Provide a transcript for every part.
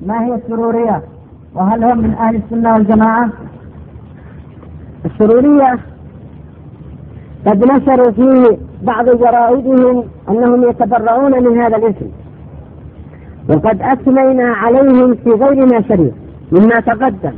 ما هي السرورية؟ وهل هم من أهل السنة والجماعة؟ السرورية قد نشروا في بعض جرائدهم أنهم يتبرعون من هذا الاسم، وقد أثنينا عليهم في غير ما شريف مما تقدم،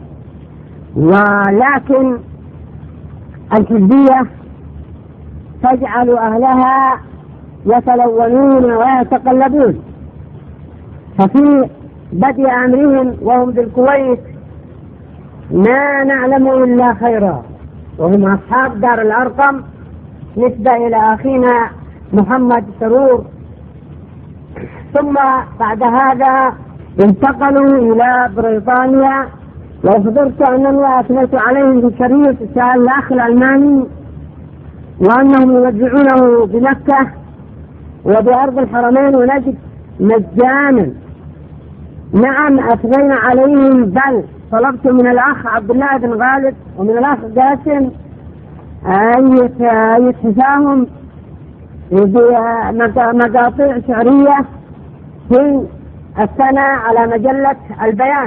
ولكن الحزبية تجعل أهلها يتلونون ويتقلبون. ففي بدء أمرهم وهم بالكويت ما نعلم إلا خيرا، وهم أصحاب دار الأرقم نسبة إلى أخينا محمد سرور. ثم بعد هذا انتقلوا إلى بريطانيا، وحضرت أنني أثنيت عليهم بالشريف سأل الأخ الألماني وأنهم يوزعونه بمكة وبأرض الحرمين ونجد مجانا. نعم أثنينا عليهم، بل طلبت من الأخ عبد الله بن غالب ومن الأخ قاسم أن يتفاهم بمقاطع شعرية في الثناء على مجلة البيان،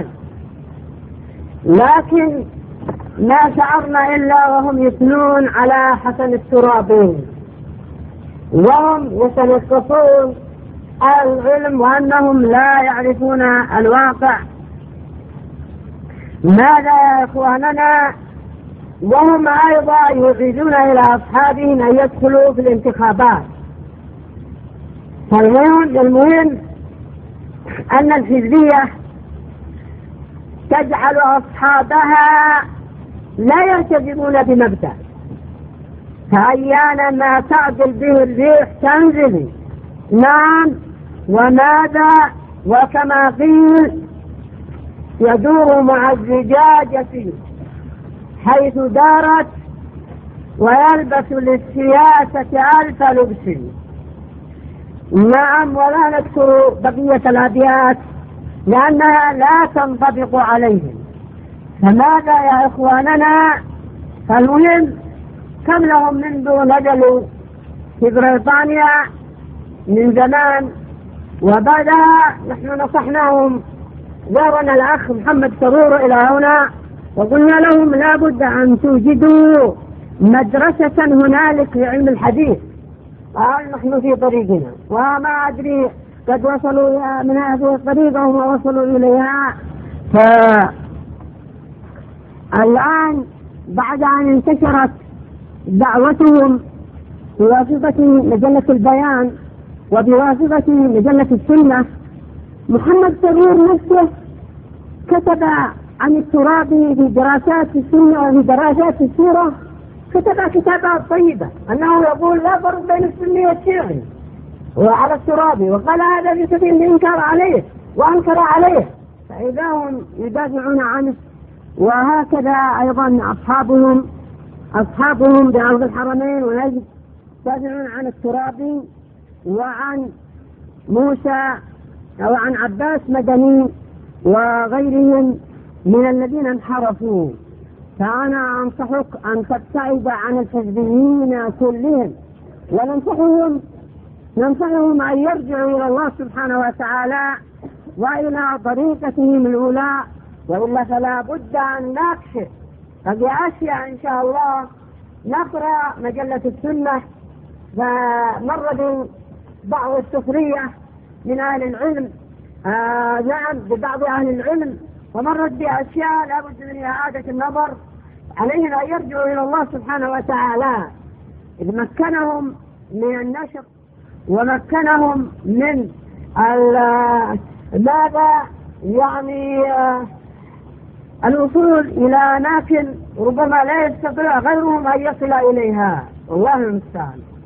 لكن ما شعرنا إلا وهم يثنون على حسن الترابي، وهم يتنقصون العلم وأنهم لا يعرفون الواقع. ماذا يا إخواننا؟ وهم أيضا يريدون إلى أصحابهم أن يدخلوا في الانتخابات. فالمهم أن الحزبية تجعل أصحابها لا يلتزمون بمبدأ، فأحيانا ما تعدل به الريح تنزل. نعم، وماذا؟ وكما قيل يدور مع الزجاجة حيث دارت ويلبس للسياسة ألف لبس. نعم، ولا نذكر بقية الأبيات لأنها لا تنطبق عليهم. فماذا يا إخواننا؟ فالمهم كم لهم منذ نزلوا في بريطانيا من زمان، وبعدها نحن نصحناهم، زارنا الأخ محمد سرور إلى هنا وقلنا لهم لا بد أن توجدوا مدرسة هنالك لعلم الحديث. قال نحن في طريقنا، وما أدري قد وصلوا من هذه الطريقة وما وصلوا إليها. فالآن بعد أن انتشرت دعوتهم بواسطة مجلة البيان وبواسطة مجلة السنة، محمد سرور نفسه كتب عن الترابي في دراسات السنة وفي دراسات السيرة، كتب كتابات طيبة أنه يقول لا فرق بين السني والشيعي وعلى الترابي، وقال هذا في سبيل الإنكار عليه وأنكر عليه، فإذا هم يدافعون عنه. وهكذا أيضا أصحابهم بأرض الحرمين ونجد يدافعون عن الترابي وعن موسى وعن عباس مدني وغيرهم من الذين انحرفوا. فأنا أنصحك أن تبتعد عن الحزبيين كلهم، وننصحهم أن يرجعوا إلى الله سبحانه وتعالى وإلى طريقتهم الأولى، وإلا فلا بد أن نكشف أشياء إن شاء الله. نقرأ مجلة السنة، فمر بعض السخرية من أهل العلم، نعم ببعض أهل العلم، ومرت بأشياء لا بد من إعادة النظر. عليهم أن يرجعوا إلى الله سبحانه وتعالى إذ مكنهم من النشر ومكنهم من ماذا يعني الوصول إلى أماكن ربما لا يستطيع غيرهم أن يصل إليها. والله المستعان.